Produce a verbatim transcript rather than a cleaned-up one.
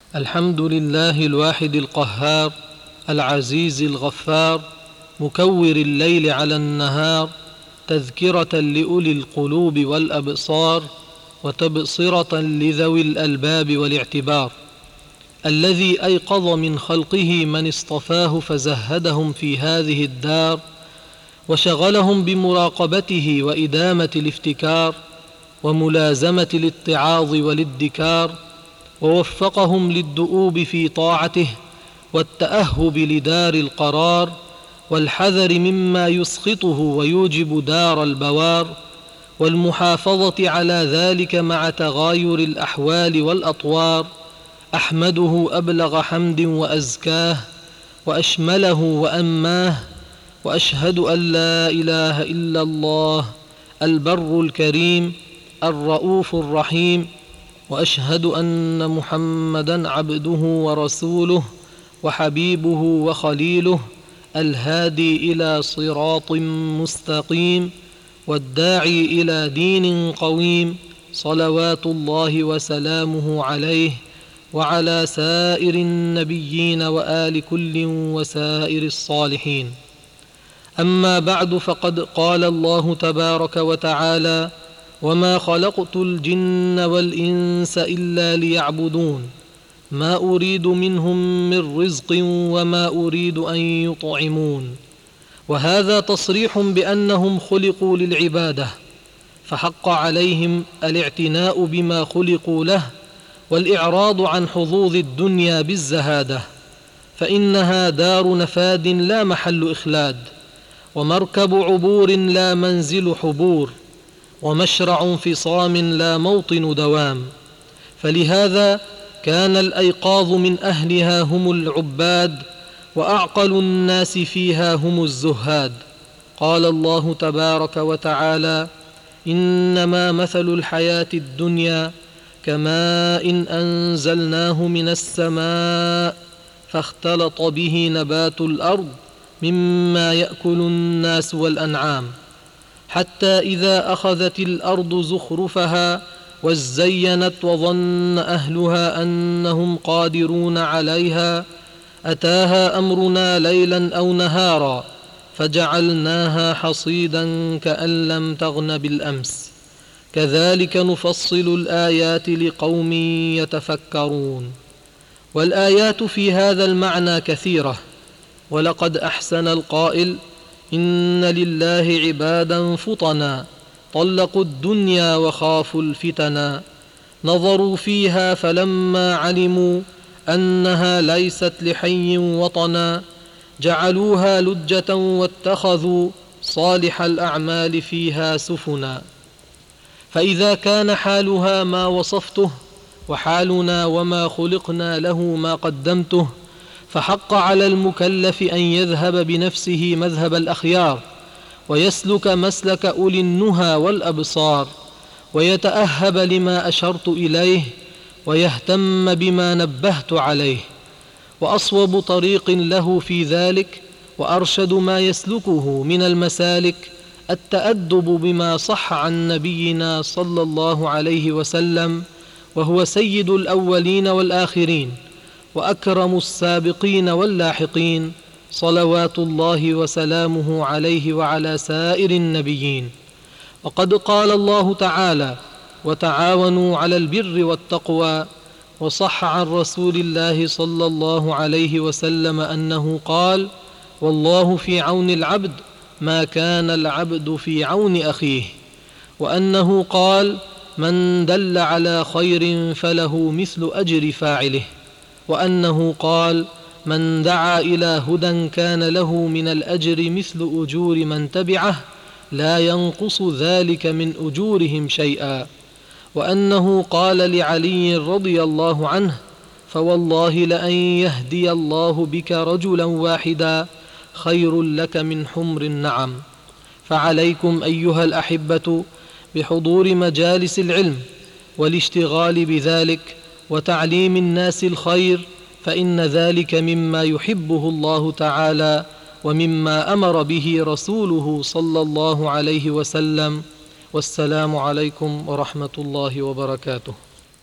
الحمد لله الواحد القهار العزيز الغفار، مكور الليل على النهار، تذكرة لأولي القلوب والأبصار، وتبصرة لذوي الألباب والاعتبار، الذي أيقظ من خلقه من اصطفاه فزهدهم في هذه الدار، وشغلهم بمراقبته وإدامة الافتكار، وملازمة الاتعاظ والادكار، ووفقهم للدؤوب في طاعته، والتأهب لدار القرار، والحذر مما يسخطه ويوجب دار البوار، والمحافظة على ذلك مع تغاير الأحوال والأطوار. أحمده أبلغ حمد وأزكاه، وأشمله وأنماه، وأشهد أن لا إله إلا الله البر الكريم الرؤوف الرحيم، وأشهد أن محمدًا عبده ورسوله وحبيبه وخليله، الهادي إلى صراط مستقيم، والداعي إلى دين قويم، صلوات الله وسلامه عليه وعلى سائر النبيين وآل كل وسائر الصالحين. أما بعد، فقد قال الله تبارك وتعالى: وما خلقت الجن والإنس إلا ليعبدون ما أريد منهم من رزق وما أريد أن يطعمون. وهذا تصريح بأنهم خلقوا للعبادة، فحق عليهم الاعتناء بما خلقوا له، والإعراض عن حظوظ الدنيا بالزهادة، فإنها دار نفاد لا محل إخلاد، ومركب عبور لا منزل حبور، ومشرع انفصام لا موطن دوام. فلهذا كان الأيقاظ من أهلها هم العباد، وأعقل الناس فيها هم الزهاد. قال الله تبارك وتعالى: إنما مثل الحياة الدنيا كماء أنزلناه من السماء فاختلط به نبات الأرض مما يأكل الناس والأنعام، حتى إذا أخذت الأرض زخرفها وازينت وظن أهلها أنهم قادرون عليها أتاها أمرنا ليلا أو نهارا فجعلناها حصيدا كأن لم تغن بالأمس، كذلك نفصل الآيات لقوم يتفكرون. والآيات في هذا المعنى كثيرة، ولقد أحسن القائل: إن لله عبادا فطنا طلقوا الدنيا وخافوا الفتنا، نظروا فيها فلما علموا أنها ليست لحي وطنا جعلوها لجة واتخذوا صالح الأعمال فيها سفنا. فإذا كان حالها ما وصفته، وحالنا وما خلقنا له ما قدمته، فحق على المكلف أن يذهب بنفسه مذهب الأخيار، ويسلك مسلك أولي النهى والأبصار، ويتأهب لما أشرت إليه، ويهتم بما نبهت عليه. وأصوب طريق له في ذلك وأرشد ما يسلكه من المسالك التأدب بما صح عن نبينا صلى الله عليه وسلم، وهو سيد الأولين والآخرين، وأكرم السابقين واللاحقين، صلوات الله وسلامه عليه وعلى سائر النبيين. وقد قال الله تعالى: وتعاونوا على البر والتقوى. وصح عن رسول الله صلى الله عليه وسلم أنه قال: والله في عون العبد ما كان العبد في عون أخيه. وأنه قال: من دل على خير فله مثل أجر فاعله. وأنه قال: من دعا إلى هدى كان له من الأجر مثل أجور من تبعه لا ينقص ذلك من أجورهم شيئا. وأنه قال لعلي رضي الله عنه: فوالله لأن يهدي الله بك رجلا واحدا خير لك من حمر النعم. فعليكم أيها الأحبة بحضور مجالس العلم والاشتغال بذلك وتعليم الناس الخير، فإن ذلك مما يحبه الله تعالى، ومما أمر به رسوله صلى الله عليه وسلم. والسلام عليكم ورحمة الله وبركاته.